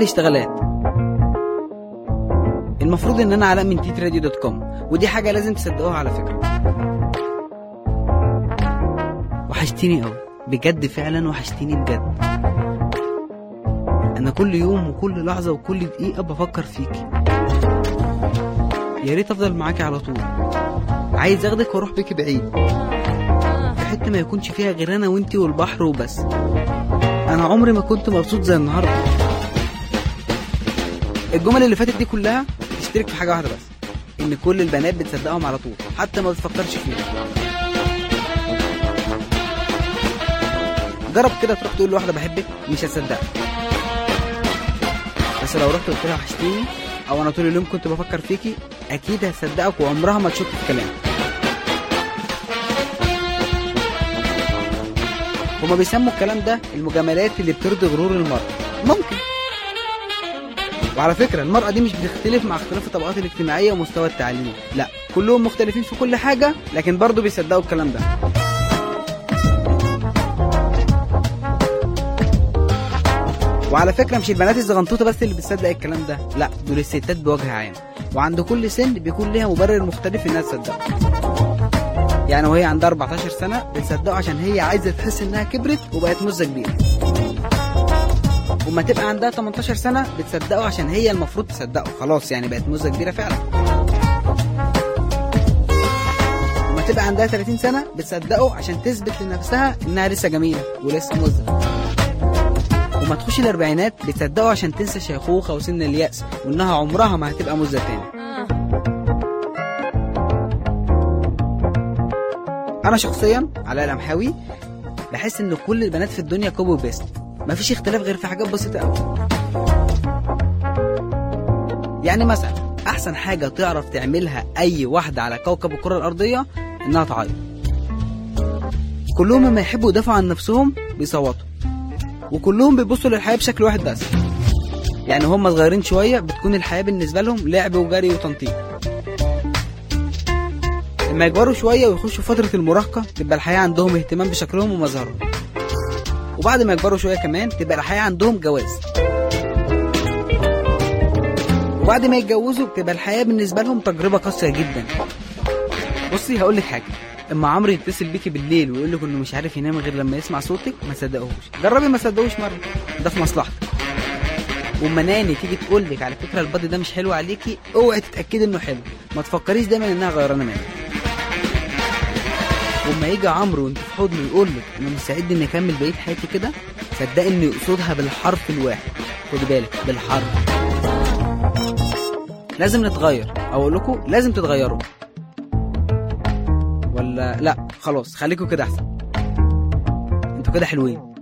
الاشتغالات. المفروض ان انا علاء من TTRadio.com، ودي حاجة لازم تصدقوها على فكرة. وحشتيني قوي بجد، فعلا وحشتيني بجد. انا كل يوم وكل لحظة وكل دقيقة بفكر فيكي. يا ريت افضل معاكي على طول. عايز اخدك واروح بيكي بعيد، في حتة ما يكونش فيها غير انا وانتي والبحر وبس. انا عمري ما كنت مبسوط زي النهاردة. الجمل اللي فاتت دي كلها تشترك في حاجة واحدة بس، ان كل البنات بتصدقهم على طول حتى ما بتفكرش فيهم. جرب كده تروح تقول لواحدة بحبك، مش هتصدقك. بس لو رحت قلت لها وحشتيني او انا طول اليوم كنت بفكر فيكي، اكيد هتصدقك وعمرها ما تشك في كلامك. هما بيسموا الكلام ده المجاملات اللي بترضي غرور المرأة. ممكن. وعلى فكرة المرأة دي مش بتختلف مع اختلاف الطبقات الاجتماعية ومستوى التعليم، لا كلهم مختلفين في كل حاجة، لكن برضو بيصدقوا الكلام ده. وعلى فكرة مش البنات الزغنطوطة بس اللي بتصدق الكلام ده، لا دول الستات بوجه عام، وعند كل سن بيكون ليها مبرر مختلف انها تصدقه. يعني وهي عندها 14 سنة بتصدقه عشان هي عايزة تحس انها كبرت وبقت مزة كبيرة. وما تبقى عندها 18 سنة بتصدقه عشان هي المفروض تصدقه، خلاص يعني بقت مزة كبيرة فعلا. وما تبقى عندها 30 سنة بتصدقه عشان تثبت لنفسها انها لسه جميلة ولسه مزة. وما تخش الاربعينات بتصدقه عشان تنسى شيخوخة وسن اليأس وانها عمرها ما هتبقى مزة تاني. انا شخصيا علاء القمحاوي بحس ان كل البنات في الدنيا كوبي وبيست، مفيش اختلاف غير في حاجات بسيطة قوي. يعني مثلا احسن حاجة تعرف تعملها اي واحدة على كوكب الكرة الارضية انها تعيط. كلهم لما يحبوا يدافعوا عن نفسهم بيصوتوا، وكلهم بيبصوا للحياة بشكل واحد بس. يعني هم صغيرين شوية بتكون الحياة بالنسبة لهم لعب وجري وتنطيط. لما يكبروا شوية ويخشوا فترة المراهقة تبقى الحياة عندهم اهتمام بشكلهم ومظهرهم. وبعد ما يكبروا شوية كمان تبقى الحياة عندهم جواز. وبعد ما يتجوزوا بتبقى الحياة بالنسبة لهم تجربة قاسية جدا. بصي هقولك حاجة، اما عمرو يتصل بيكي بالليل ويقولك انه مش عارف ينام غير لما يسمع صوتك ما صدقوش، جربي ما صدقوش مرة، ده في مصلحتك. واما ناني تيجي تقولك على فكرة البادي ده مش حلو عليكي، اوعي تتأكدي انه حلو، ما تفكريش دايما انها غيرانة منك. وما يجي عمرو وانت في حضنه يقولك انا مستعد اني اكمل بقية حياتي كده، صدقي انه يقصدها بالحرف الواحد. خدي بالك بالحرف. لازم نتغير، او اقول لكم لازم تتغيروا. ولا لا خلاص خليكوا كده احسن، انتوا كده حلوين.